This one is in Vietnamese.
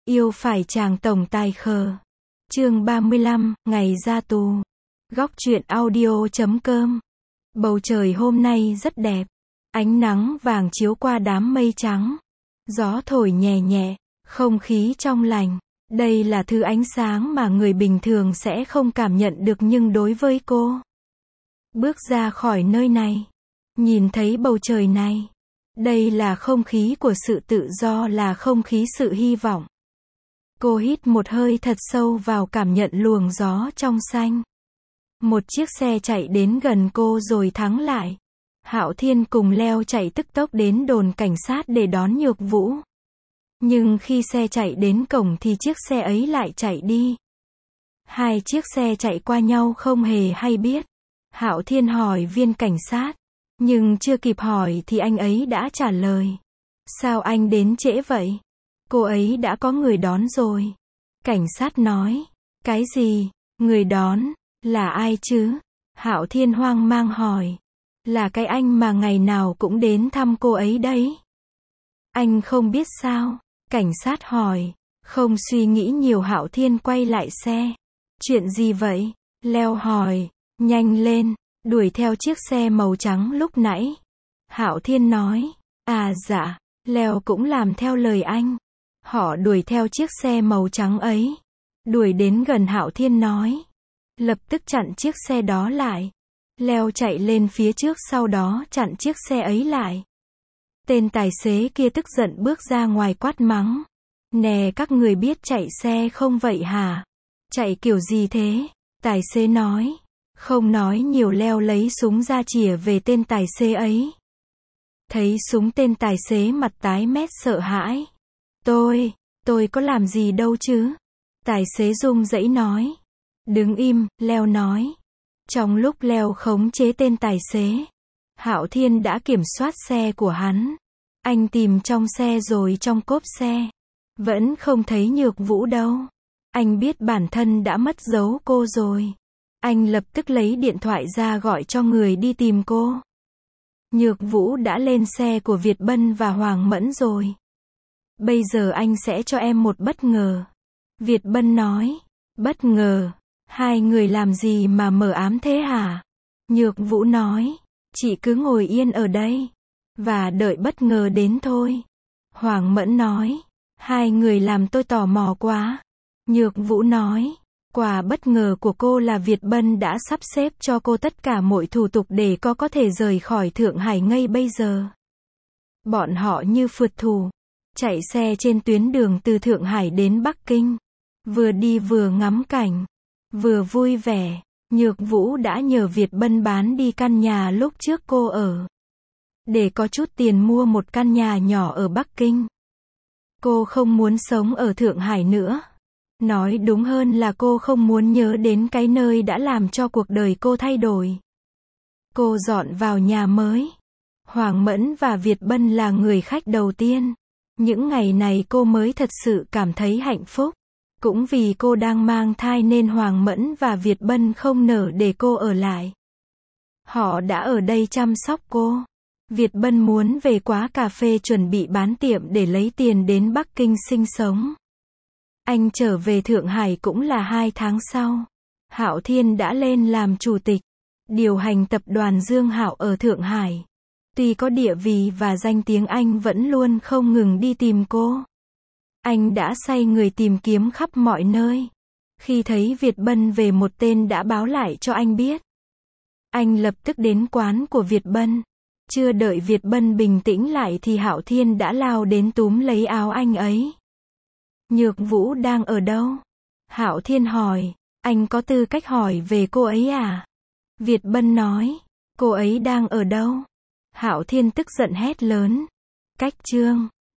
Yêu phải chàng tổng tài khờ. Chương 35, ngày ra tù. Góc truyện audio.com. Bầu trời hôm nay rất đẹp. Ánh nắng vàng chiếu qua đám mây trắng. Gió thổi nhẹ nhẹ, không khí trong lành. Đây là thứ ánh sáng mà người bình thường sẽ không cảm nhận được, nhưng đối với cô, bước ra khỏi nơi này, nhìn thấy bầu trời này, đây là không khí của sự tự do, là không khí sự hy vọng. Cô hít một hơi thật sâu vào, cảm nhận luồng gió trong xanh. Một chiếc xe chạy đến gần cô rồi thắng lại. Hạo Thiên cùng Leo chạy tức tốc đến đồn cảnh sát để đón Nhược Vũ. Nhưng khi xe chạy đến cổng thì chiếc xe ấy lại chạy đi. Hai chiếc xe chạy qua nhau không hề hay biết. Hạo Thiên hỏi viên cảnh sát, nhưng chưa kịp hỏi thì anh ấy đã trả lời. Sao anh đến trễ vậy? Cô ấy đã có người đón rồi. Cảnh sát nói. Cái gì? Người đón? Là ai chứ? Hạo Thiên hoang mang hỏi. Là cái anh mà ngày nào cũng đến thăm cô ấy đấy. Anh không biết sao? Cảnh sát hỏi. Không suy nghĩ nhiều, Hạo Thiên quay lại xe. Chuyện gì vậy? Leo hỏi. Nhanh lên, đuổi theo chiếc xe màu trắng lúc nãy. Hạo Thiên nói. À dạ. Leo cũng làm theo lời anh. Họ đuổi theo chiếc xe màu trắng ấy. Đuổi đến gần, Hạo Thiên nói. Lập tức chặn chiếc xe đó lại. Leo chạy lên phía trước, sau đó chặn chiếc xe ấy lại. Tên tài xế kia tức giận bước ra ngoài quát mắng. Nè, các người biết chạy xe không vậy hả? Chạy kiểu gì thế? Tài xế nói. Không nói nhiều, Leo lấy súng ra chĩa về tên tài xế ấy. Thấy súng, tên tài xế mặt tái mét sợ hãi. Tôi có làm gì đâu chứ? Tài xế run rẩy nói. Đứng im, Leo nói. Trong lúc Leo khống chế tên tài xế, Hạo Thiên đã kiểm soát xe của hắn. Anh tìm trong xe rồi trong cốp xe. Vẫn không thấy Nhược Vũ đâu. Anh biết bản thân đã mất dấu cô rồi. Anh lập tức lấy điện thoại ra gọi cho người đi tìm cô. Nhược Vũ đã lên xe của Việt Bân và Hoàng Mẫn rồi. Bây giờ anh sẽ cho em một bất ngờ. Việt Bân nói. Bất ngờ? Hai người làm gì mà mờ ám thế hả? Nhược Vũ nói. Chị cứ ngồi yên ở đây và đợi bất ngờ đến thôi. Hoàng Mẫn nói. Hai người làm tôi tò mò quá. Nhược Vũ nói. Quà bất ngờ của cô là Việt Bân đã sắp xếp cho cô tất cả mọi thủ tục để cô có thể rời khỏi Thượng Hải ngay bây giờ. Bọn họ như phượt thủ, chạy xe trên tuyến đường từ Thượng Hải đến Bắc Kinh. Vừa đi vừa ngắm cảnh, vừa vui vẻ. Nhược Vũ đã nhờ Việt Bân bán đi căn nhà lúc trước cô ở, để có chút tiền mua một căn nhà nhỏ ở Bắc Kinh. Cô không muốn sống ở Thượng Hải nữa. Nói đúng hơn là cô không muốn nhớ đến cái nơi đã làm cho cuộc đời cô thay đổi. Cô dọn vào nhà mới. Hoàng Mẫn và Việt Bân là người khách đầu tiên. Những ngày này cô mới thật sự cảm thấy hạnh phúc. Cũng vì cô đang mang thai nên Hoàng Mẫn và Việt Bân không nỡ để cô ở lại. Họ đã ở đây chăm sóc cô. Việt Bân muốn về quán cà phê chuẩn bị bán tiệm để lấy tiền đến Bắc Kinh sinh sống. Anh trở về Thượng Hải cũng là 2 tháng sau. Hạo Thiên đã lên làm chủ tịch, điều hành tập đoàn Dương Hạo ở Thượng Hải. Tuy có địa vị và danh tiếng, anh vẫn luôn không ngừng đi tìm cô. Anh đã sai người tìm kiếm khắp mọi nơi. Khi thấy Việt Bân về, một tên đã báo lại cho anh biết. Anh lập tức đến quán của Việt Bân. Chưa đợi Việt Bân bình tĩnh lại thì Hạo Thiên đã lao đến túm lấy áo anh ấy. Nhược Vũ đang ở đâu? Hạo Thiên hỏi. Anh có tư cách hỏi về cô ấy à? Việt Bân nói. Cô ấy đang ở đâu? Hạo Thiên tức giận hét lớn. Cách Trương.